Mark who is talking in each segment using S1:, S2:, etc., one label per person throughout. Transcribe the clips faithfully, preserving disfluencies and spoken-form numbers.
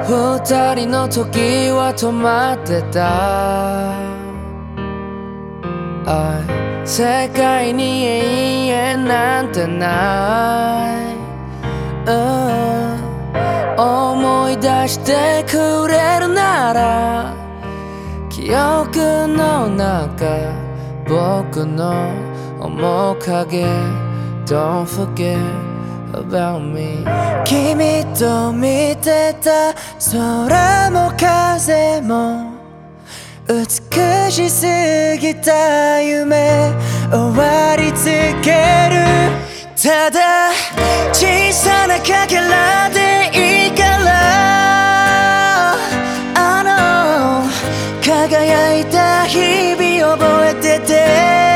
S1: 二人の時は止まってた。愛世界に永遠なんてない、うん、思い出してくれるなら記憶の中僕の面影 Don't forget about me。 君と見てた空も風も美しすぎた夢終わりつける。ただ小さなかけらでいいからあの輝いた日々覚えてて、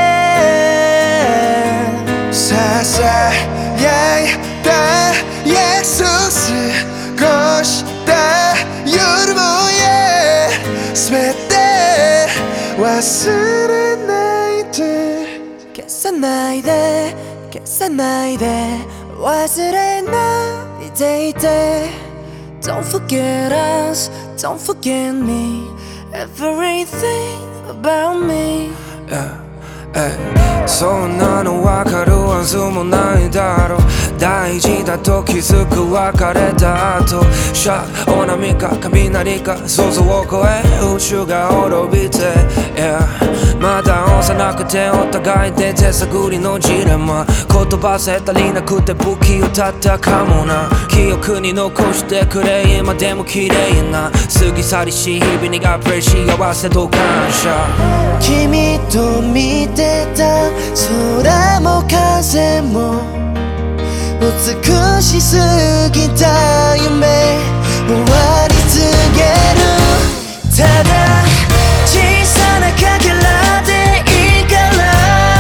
S2: ささやいた約束過ごした夜も全て忘れないで、
S1: 消さないで消さないで忘れないでいて。 Don't forget us, don't forget me, everything about me、
S2: yeah. そんなのわかるはずもないだろう。大事だと気づく別れた後、シャッ大波か雷か想像を超え宇宙が滅びて、yeah、まだ幼くてお互いで手探りのジレンマ、言葉せたりなくて不器用だったかもな。記憶に残してくれ今でも綺麗な過ぎ去りしい日々にがっぷり幸せと感謝。
S1: 君と見てた空も風も美しすぎた夢終わり告げる。ただ小さなかけらでいいから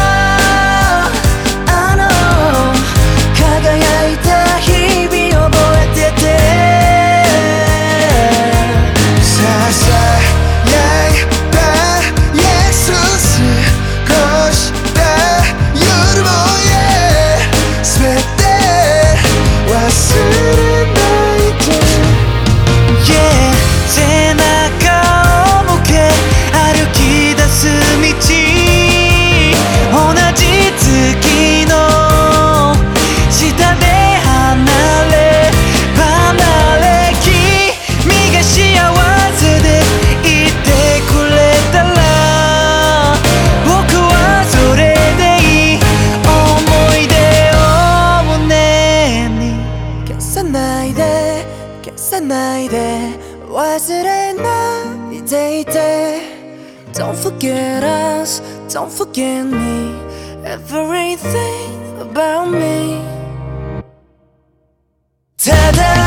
S1: あの輝いた日々覚えてて、
S2: ささやいた約束過ごした夜も全て忘れないで、
S1: yeah、背中を向け歩き出す道、同じ月の下で離れ離れ、君が幸せでいてくれたら僕はそれでいい。思い出を胸に消さないで消さないで忘れないでいて。 Don't forget us, don't forget me, everything about me。 ただ